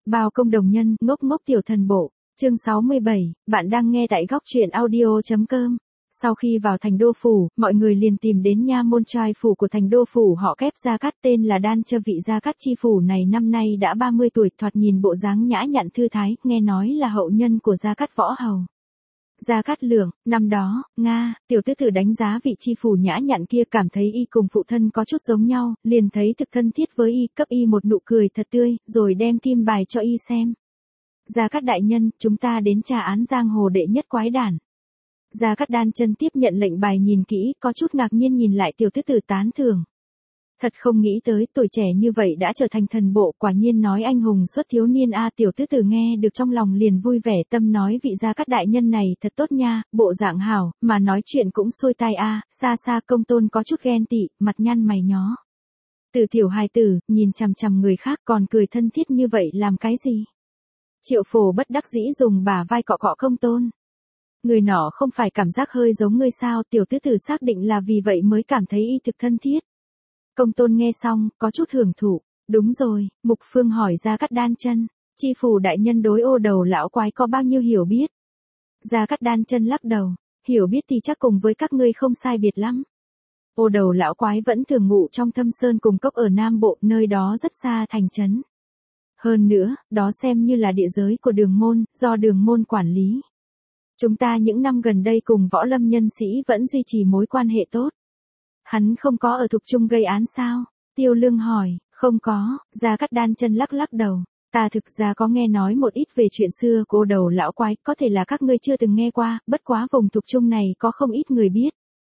Bao công đồng nhân, ngốc ngốc tiểu thần bộ. Chương 67, bạn đang nghe tại góc truyện audio.com. Sau khi vào thành đô phủ, mọi người liền tìm đến nha môn trai phủ của thành đô phủ họ Kép Gia Cát, tên là Đan Chơ. Vị Gia Cát chi phủ này năm nay đã 30 tuổi, thoạt nhìn bộ dáng nhã nhặn thư thái, nghe nói là hậu nhân của Gia Cát võ hầu. Gia Cát Lượng, năm đó, tiểu tứ tử đánh giá vị chi phủ nhã nhặn kia, cảm thấy y cùng phụ thân có chút giống nhau, liền thấy thực thân thiết với y, cấp y một nụ cười thật tươi, rồi đem kim bài cho y xem. Gia Cát đại nhân, chúng ta đến tra án giang hồ đệ nhất quái đản. Gia Cát Đan Chân tiếp nhận lệnh bài nhìn kỹ, có chút ngạc nhiên nhìn lại tiểu tứ tử tán thưởng. Thật không nghĩ tới, tuổi trẻ như vậy đã trở thành thần bộ, quả nhiên nói anh hùng xuất thiếu niên a. Tiểu tứ tử nghe được trong lòng liền vui vẻ, tâm nói vị Gia Cát đại nhân này thật tốt nha, bộ dạng hảo, mà nói chuyện cũng xuôi tai a. Xa xa công tôn có chút ghen tị, mặt nhăn mày nhó. Từ tiểu hài tử, nhìn chằm chằm người khác còn cười thân thiết như vậy làm cái gì? Triệu Phổ bất đắc dĩ dùng bả vai cọ cọ công tôn. Người nọ không phải cảm giác hơi giống ngươi sao? Tiểu tứ tử xác định là vì vậy mới cảm thấy y thực thân thiết. Công tôn nghe xong, có chút hưởng thụ. Đúng rồi, Mục Phương hỏi Gia Cát Đan Chân, chi phủ đại nhân đối Ô Đầu lão quái có bao nhiêu hiểu biết? Gia Cát Đan Chân lắc đầu, hiểu biết thì chắc cùng với các ngươi không sai biệt lắm. Ô Đầu lão quái vẫn thường ngụ trong thâm sơn cùng cốc ở Nam Bộ, nơi đó rất xa thành trấn. Hơn nữa, đó xem như là địa giới của Đường môn, do Đường môn quản lý. Chúng ta những năm gần đây cùng võ lâm nhân sĩ vẫn duy trì mối quan hệ tốt. Hắn không có ở Thục Trung gây án sao? Tiêu Lương hỏi. Không có. Gia Cát Đan Chân lắc lắc đầu. Ta thực ra có nghe nói một ít về chuyện xưa của Ô Đầu lão quái, có thể là các ngươi chưa từng nghe qua, bất quá vùng Thục Trung này có không ít người biết.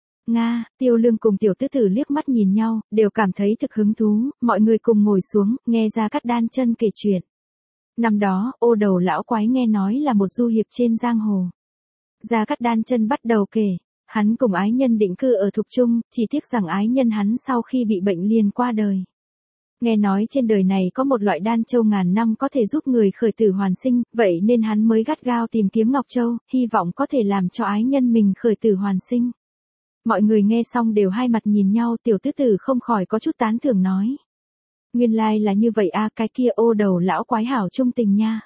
Tiêu Lương cùng tiểu tứ tử liếc mắt nhìn nhau, đều cảm thấy thực hứng thú, mọi người cùng ngồi xuống, nghe Gia Cát Đan Chân kể chuyện. Năm đó, Ô Đầu lão quái nghe nói là một du hiệp trên giang hồ. Gia Cát Đan Chân bắt đầu kể, hắn cùng ái nhân định cư ở Thục Trung, chỉ tiếc rằng ái nhân hắn sau khi bị bệnh liền qua đời. Nghe nói trên đời này có một loại đan châu ngàn năm có thể giúp người khởi tử hoàn sinh, vậy nên hắn mới gắt gao tìm kiếm Ngọc Châu, hy vọng có thể làm cho ái nhân mình khởi tử hoàn sinh. Mọi người nghe xong đều hai mặt nhìn nhau, tiểu tứ tử không khỏi có chút tán thưởng nói. Nguyên lai là như vậy a, cái kia Ô Đầu lão quái hảo trung tình nha.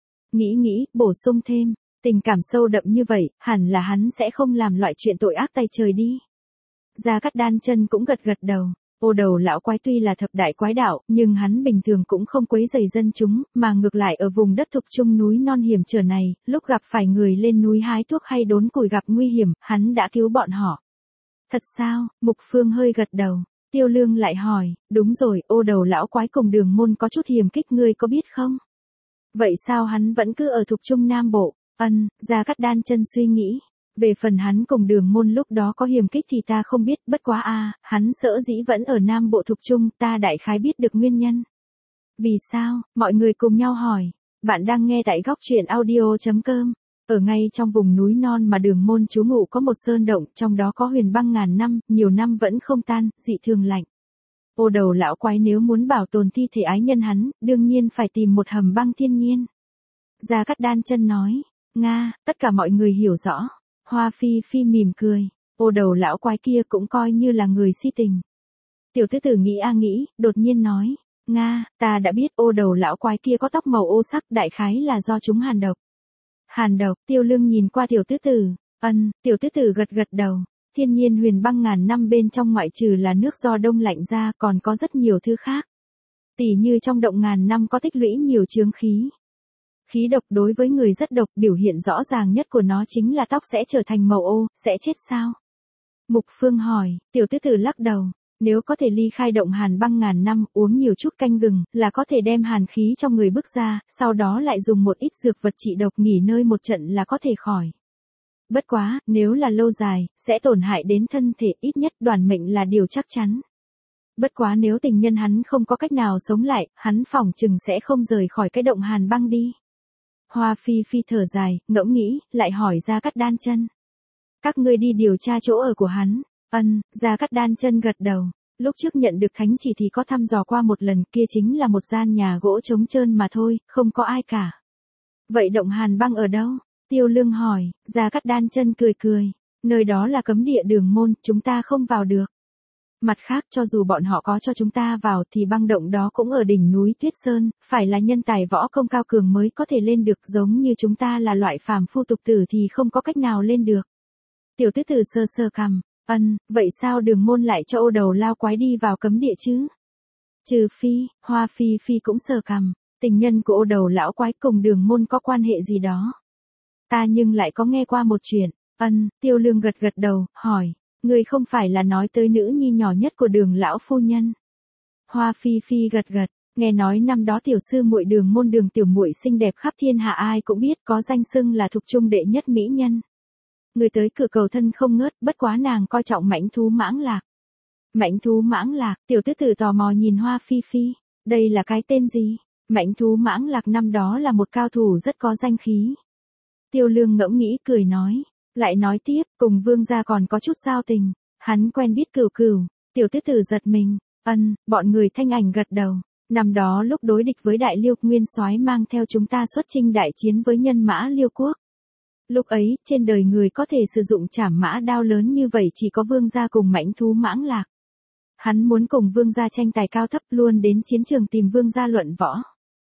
Nghĩ, bổ sung thêm. Tình cảm sâu đậm như vậy, hẳn là hắn sẽ không làm loại chuyện tội ác tay trời đi. Gia Cát Đan Chân cũng gật gật đầu. Ô Đầu lão quái tuy là thập đại quái đạo, nhưng hắn bình thường cũng không quấy rầy dân chúng, mà ngược lại ở vùng đất Thục Trung núi non hiểm trở này, lúc gặp phải người lên núi hái thuốc hay đốn củi gặp nguy hiểm, hắn đã cứu bọn họ. Thật sao? Mục Phương hơi gật đầu. Tiêu Lương lại hỏi, đúng rồi, Ô Đầu lão quái cùng Đường môn có chút hiềm khích, ngươi có biết không? Vậy sao hắn vẫn cứ ở Thục Trung Nam Bộ? Gia Cát Đan Chân suy nghĩ. Về phần hắn cùng Đường môn lúc đó có hiềm khích thì ta không biết, bất quá hắn sở dĩ vẫn ở Nam Bộ Thục Trung, ta đại khái biết được nguyên nhân. Vì sao? Mọi người cùng nhau hỏi. Bạn đang nghe tại góc truyện audio.com. Ở ngay trong vùng núi non mà Đường môn trú ngụ có một sơn động, trong đó có huyền băng ngàn năm, nhiều năm vẫn không tan, dị thường lạnh. Ô Đầu lão quái nếu muốn bảo tồn thi thể ái nhân hắn, đương nhiên phải tìm một hầm băng thiên nhiên. Gia Cát Đan Chân nói. Tất cả mọi người hiểu rõ. Hoa Phi Phi mỉm cười. Ô Đầu lão quái kia cũng coi như là người si tình. Tiểu tứ tử nghĩ, đột nhiên nói. Ta đã biết Ô Đầu lão quái kia có tóc màu ô sắc, đại khái là do chúng hàn độc. Hàn độc? Tiêu Lương nhìn qua tiểu tứ tử. Tiểu tứ tử gật đầu. Thiên nhiên huyền băng ngàn năm bên trong ngoại trừ là nước do đông lạnh ra còn có rất nhiều thứ khác. Tỉ như trong động ngàn năm có tích lũy nhiều chướng khí. Khí độc đối với người rất độc, biểu hiện rõ ràng nhất của nó chính là tóc sẽ trở thành màu ô, sẽ chết sao? Mục Phương hỏi, tiểu tứ tử lắc đầu, nếu có thể ly khai động hàn băng ngàn năm, uống nhiều chút canh gừng, là có thể đem hàn khí trong người bức ra, sau đó lại dùng một ít dược vật trị độc nghỉ ngơi một trận là có thể khỏi. Bất quá, nếu là lâu dài, sẽ tổn hại đến thân thể, ít nhất đoàn mệnh là điều chắc chắn. Bất quá nếu tình nhân hắn không có cách nào sống lại, hắn phỏng chừng sẽ không rời khỏi cái động hàn băng đi. Hoa Phi Phi thở dài, ngẫm nghĩ, lại hỏi Gia Cát Đan Chân. Các ngươi đi điều tra chỗ ở của hắn. Gia Cát Đan Chân gật đầu. Lúc trước nhận được thánh chỉ thì có thăm dò qua một lần, kia chính là một gian nhà gỗ trống trơn mà thôi, không có ai cả. Vậy động hàn băng ở đâu? Tiêu Lương hỏi. Gia Cát Đan Chân cười. Nơi đó là cấm địa Đường môn, chúng ta không vào được. Mặt khác cho dù bọn họ có cho chúng ta vào thì băng động đó cũng ở đỉnh núi Tuyết Sơn, phải là nhân tài võ công cao cường mới có thể lên được, giống như chúng ta là loại phàm phu tục tử thì không có cách nào lên được. Tiểu tứ tử sơ sơ cằm, vậy sao Đường Môn lại cho Ô Đầu Lao Quái đi vào cấm địa chứ? Trừ phi, Hoa Phi Phi cũng sờ cằm, tình nhân của Ô Đầu Lão Quái cùng Đường Môn có quan hệ gì đó. Ta nhưng lại có nghe qua một chuyện. Tiêu Lương gật gật đầu, hỏi, người không phải là nói tới nữ nhi nhỏ nhất của Đường lão phu nhân? Hoa Phi Phi gật gật, nghe nói năm đó tiểu sư muội Đường Môn Đường tiểu muội xinh đẹp khắp thiên hạ ai cũng biết, có danh xưng là thục trung đệ nhất mỹ nhân. Người tới cửa cầu thân không ngớt, bất quá nàng coi trọng mãnh thú Mãng Lạc. Mãnh thú Mãng Lạc, tiểu tứ tử tò mò nhìn Hoa Phi Phi, đây là cái tên gì? Mãnh thú Mãng Lạc năm đó là một cao thủ rất có danh khí. Tiêu Lương ngẫm nghĩ cười nói, lại nói tiếp, cùng Vương gia còn có chút giao tình, hắn quen biết Cửu Cửu. Tiểu tứ tử giật mình, bọn người Thanh Ảnh gật đầu. Năm đó lúc đối địch với Đại Liêu, Nguyên Soái mang theo chúng ta xuất chinh đại chiến với nhân mã Liêu quốc. Lúc ấy, trên đời người có thể sử dụng trảm mã đao lớn như vậy chỉ có Vương gia cùng mãnh thú Mãng Lạc. Hắn muốn cùng Vương gia tranh tài cao thấp, luôn đến chiến trường tìm Vương gia luận võ.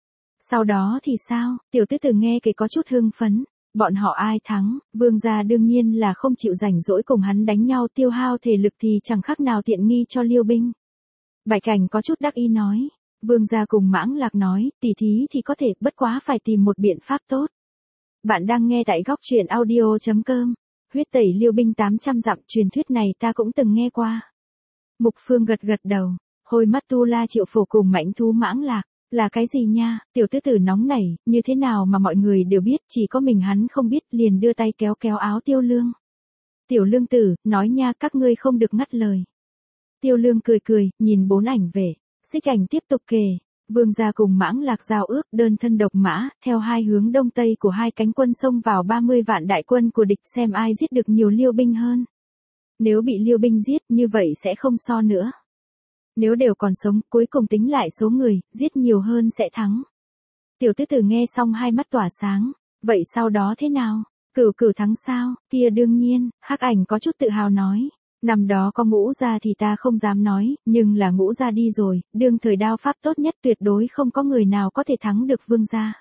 Sau đó thì sao? Tiểu tứ tử nghe kể có chút hưng phấn. Bọn họ ai thắng, Vương gia đương nhiên là không chịu rảnh rỗi cùng hắn đánh nhau, tiêu hao thể lực thì chẳng khác nào tiện nghi cho Liêu binh. Bạch Cảnh có chút đắc ý nói, Vương gia cùng Mãng Lạc nói, tỉ thí thì có thể, bất quá phải tìm một biện pháp tốt. Bạn đang nghe tại góc truyện audio.com. Huyết tẩy Liêu binh 800 dặm, truyền thuyết này ta cũng từng nghe qua. Mục Phương gật gật đầu, Hôi Mắt Tu La Triệu Phổ cùng mãnh thú Mãng Lạc. Là cái gì nha? Tiểu tứ tử nóng nảy, như thế nào mà mọi người đều biết, chỉ có mình hắn không biết, liền đưa tay kéo kéo áo Tiêu Lương. Tiểu Lương tử, nói nha, các ngươi không được ngắt lời. Tiêu Lương cười cười, nhìn bốn ảnh vệ. Xích Ảnh tiếp tục kể, Vương gia cùng Mãng Lạc giao ước, đơn thân độc mã, theo hai hướng đông tây của hai cánh quân xông vào 30 vạn đại quân của địch, xem ai giết được nhiều Liêu binh hơn. Nếu bị Liêu binh giết, như vậy sẽ không so nữa. Nếu đều còn sống, cuối cùng tính lại số người, giết nhiều hơn sẽ thắng. Tiểu tứ tử nghe xong hai mắt tỏa sáng. Vậy sau đó thế nào? Cửu Cửu thắng sao? Kia đương nhiên, Hắc Ảnh có chút tự hào nói. Năm đó có Ngũ gia thì ta không dám nói, nhưng là Ngũ gia đi rồi, đương thời đao pháp tốt nhất, tuyệt đối không có người nào có thể thắng được Vương gia.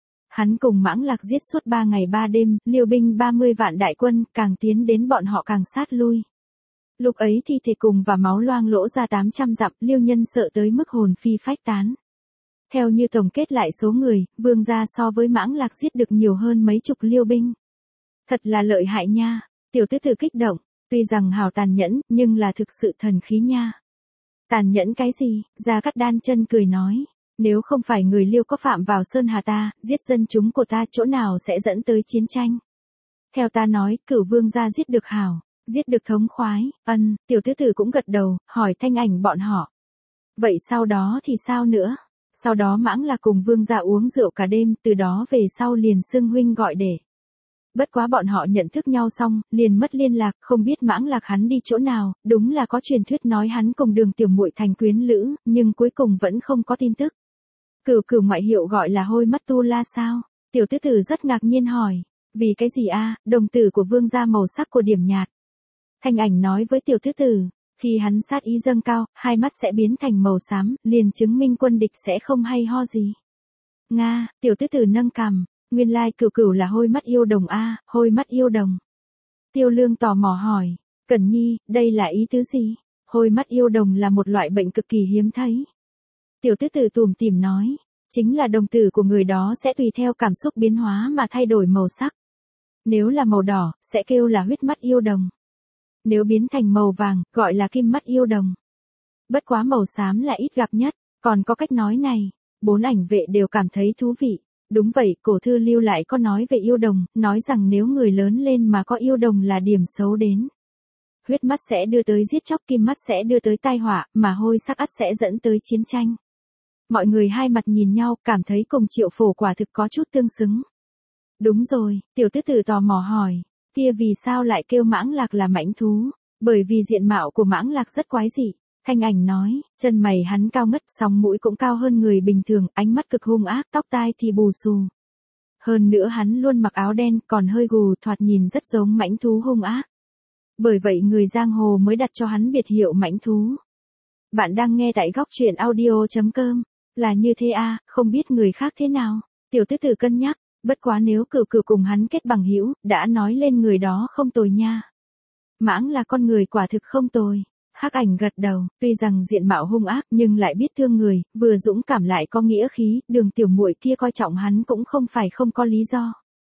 Hắn cùng Mãng Lạc giết suốt 3 ngày 3 đêm, Liêu binh 30 vạn đại quân, càng tiến đến bọn họ càng sát lui. Lúc ấy thi thể cùng và máu loang lỗ ra 800 dặm, Liêu nhân sợ tới mức hồn phi phách tán. Theo như tổng kết lại số người, Vương gia so với Mãng Lạc giết được nhiều hơn mấy chục Liêu binh. Thật là lợi hại nha. Tiểu tứ tử kích động, tuy rằng hào tàn nhẫn, nhưng là thực sự thần khí nha. Tàn nhẫn cái gì? Gia Cát Đan chân cười nói, nếu không phải người Liêu có phạm vào Sơn Hà ta, giết dân chúng của ta, chỗ nào sẽ dẫn tới chiến tranh. Theo ta nói, Cửu Vương gia giết được hảo. Giết được thống khoái, tiểu tứ tử cũng gật đầu, hỏi Thanh Ảnh bọn họ. Vậy sau đó thì sao nữa? Sau đó Mãng Lạc cùng Vương gia uống rượu cả đêm, từ đó về sau liền xưng huynh gọi đệ. Bất quá bọn họ nhận thức nhau xong, liền mất liên lạc, không biết Mãng Lạc hắn đi chỗ nào, đúng là có truyền thuyết nói hắn cùng Đường tiểu muội thành quyến lữ, nhưng cuối cùng vẫn không có tin tức. Cửu Cửu ngoại hiệu gọi là Hôi Mắt Tu La sao? Tiểu tứ tử rất ngạc nhiên hỏi, vì cái gì a? Đồng tử của Vương gia màu sắc của điểm nhạt. Thanh Ảnh nói với tiểu tứ tử, khi hắn sát ý dâng cao, hai mắt sẽ biến thành màu xám, liền chứng minh quân địch sẽ không hay ho gì. Nga, tiểu tứ tử nâng cằm, nguyên lai Cửu Cửu là Hôi Mắt yêu đồng a, Hôi Mắt yêu đồng. Tiêu Lương tò mò hỏi, Cẩn Nhi, đây là ý tứ gì? Hôi mắt yêu đồng là một loại bệnh cực kỳ hiếm thấy. Tiểu tứ tử tủm tỉm nói, chính là đồng tử của người đó sẽ tùy theo cảm xúc biến hóa mà thay đổi màu sắc. Nếu là màu đỏ, sẽ kêu là huyết mắt yêu đồng. Nếu biến thành màu vàng, gọi là kim mắt yêu đồng. Bất quá màu xám là ít gặp nhất, còn có cách nói này, bốn ảnh vệ đều cảm thấy thú vị. Đúng vậy, cổ thư lưu lại có nói về yêu đồng, nói rằng nếu người lớn lên mà có yêu đồng là điểm xấu đến. Huyết mắt sẽ đưa tới giết chóc, kim mắt sẽ đưa tới tai họa, mà hôi sắc ắt sẽ dẫn tới chiến tranh. Mọi người hai mặt nhìn nhau, cảm thấy cùng Triệu Phổ quả thực có chút tương xứng. Đúng rồi, tiểu tứ tử tò mò hỏi, kia vì sao lại kêu Mãng Lạc là mãnh thú? Bởi vì diện mạo của Mãng Lạc rất quái dị. Thanh Ảnh nói, chân mày hắn cao ngất, sóng mũi cũng cao hơn người bình thường, ánh mắt cực hung ác, tóc tai thì bù xù. Hơn nữa hắn luôn mặc áo đen, còn hơi gù, thoạt nhìn rất giống mãnh thú hung ác. Bởi vậy người giang hồ mới đặt cho hắn biệt hiệu mãnh thú. bạn đang nghe tại góc truyện audio.com. Là như thế à, không biết người khác thế nào. Tiểu tứ tử cân nhắc, bất quá nếu cửu cửu cùng hắn kết bằng hữu, đã nói lên người đó không tồi nha. Mãng là con người quả thực không tồi. Hắc Ảnh gật đầu, tuy rằng diện mạo hung ác nhưng lại biết thương người, vừa dũng cảm lại có nghĩa khí, Đường tiểu muội kia coi trọng hắn cũng không phải không có lý do.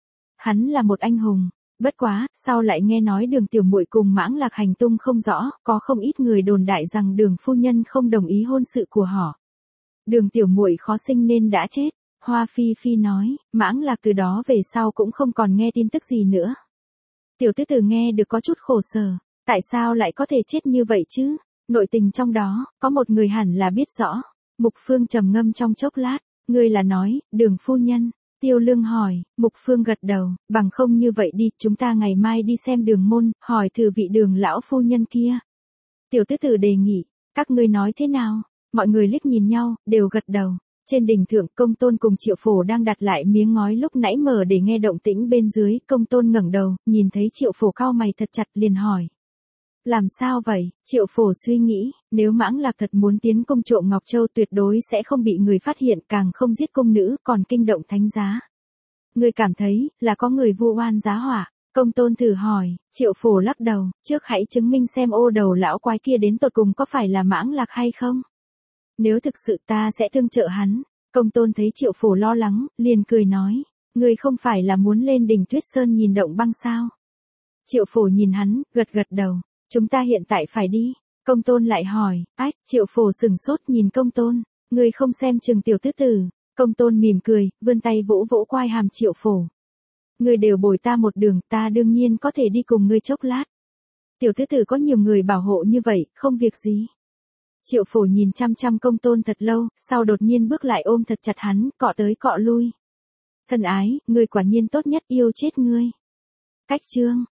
Hắn là một anh hùng, bất quá, sau lại nghe nói Đường tiểu muội cùng Mãng Lạc hành tung không rõ, có không ít người đồn đại rằng Đường phu nhân không đồng ý hôn sự của họ. Đường tiểu muội khó sinh nên đã chết. Hoa Phi Phi nói, Mãng Lạc từ đó về sau cũng không còn nghe tin tức gì nữa. Tiểu tứ tử nghe được có chút khổ sở, tại sao lại có thể chết như vậy chứ? Nội tình trong đó, có một người hẳn là biết rõ. Mục Phương trầm ngâm trong chốc lát, ngươi là nói, Đường phu nhân. Tiêu Lương hỏi, Mục Phương gật đầu, bằng không như vậy đi, chúng ta ngày mai đi xem Đường môn, hỏi thử vị Đường lão phu nhân kia. Tiểu tứ tử đề nghị, các ngươi nói thế nào? Mọi người liếc nhìn nhau, đều gật đầu. Trên đỉnh thượng, Công Tôn cùng Triệu Phổ đang đặt lại miếng ngói lúc nãy mở để nghe động tĩnh bên dưới, Công Tôn ngẩng đầu, nhìn thấy Triệu Phổ cau mày thật chặt liền hỏi. Làm sao vậy? Triệu Phổ suy nghĩ, nếu Mãng Lạc thật muốn tiến công trộm Ngọc Châu tuyệt đối sẽ không bị người phát hiện, càng không giết công nữ, còn kinh động thánh giá. Người cảm thấy, là có người vu oan giá họa. Công Tôn thử hỏi, Triệu Phổ lắc đầu, trước hãy chứng minh xem ô đầu lão quái kia đến tột cùng có phải là Mãng Lạc hay không. Nếu thực sự ta sẽ tương trợ hắn. Công Tôn thấy Triệu Phổ lo lắng, liền cười nói, ngươi không phải là muốn lên đỉnh Tuyết Sơn nhìn động băng sao? Triệu Phổ nhìn hắn, gật gật đầu, chúng ta hiện tại phải đi. Công Tôn lại hỏi, ách, Triệu Phổ sừng sốt nhìn Công Tôn, ngươi không xem chừng tiểu tứ tử. Công Tôn mỉm cười, vươn tay vỗ vỗ quai hàm Triệu Phổ. Ngươi đều bồi ta một đường, ta đương nhiên có thể đi cùng ngươi chốc lát. Tiểu tứ tử có nhiều người bảo hộ như vậy, không việc gì. Triệu Phổ nhìn chăm chăm Công Tôn thật lâu, sau đột nhiên bước lại ôm thật chặt hắn, cọ tới cọ lui. Thân ái, ngươi quả nhiên tốt nhất, yêu chết ngươi. Cách chương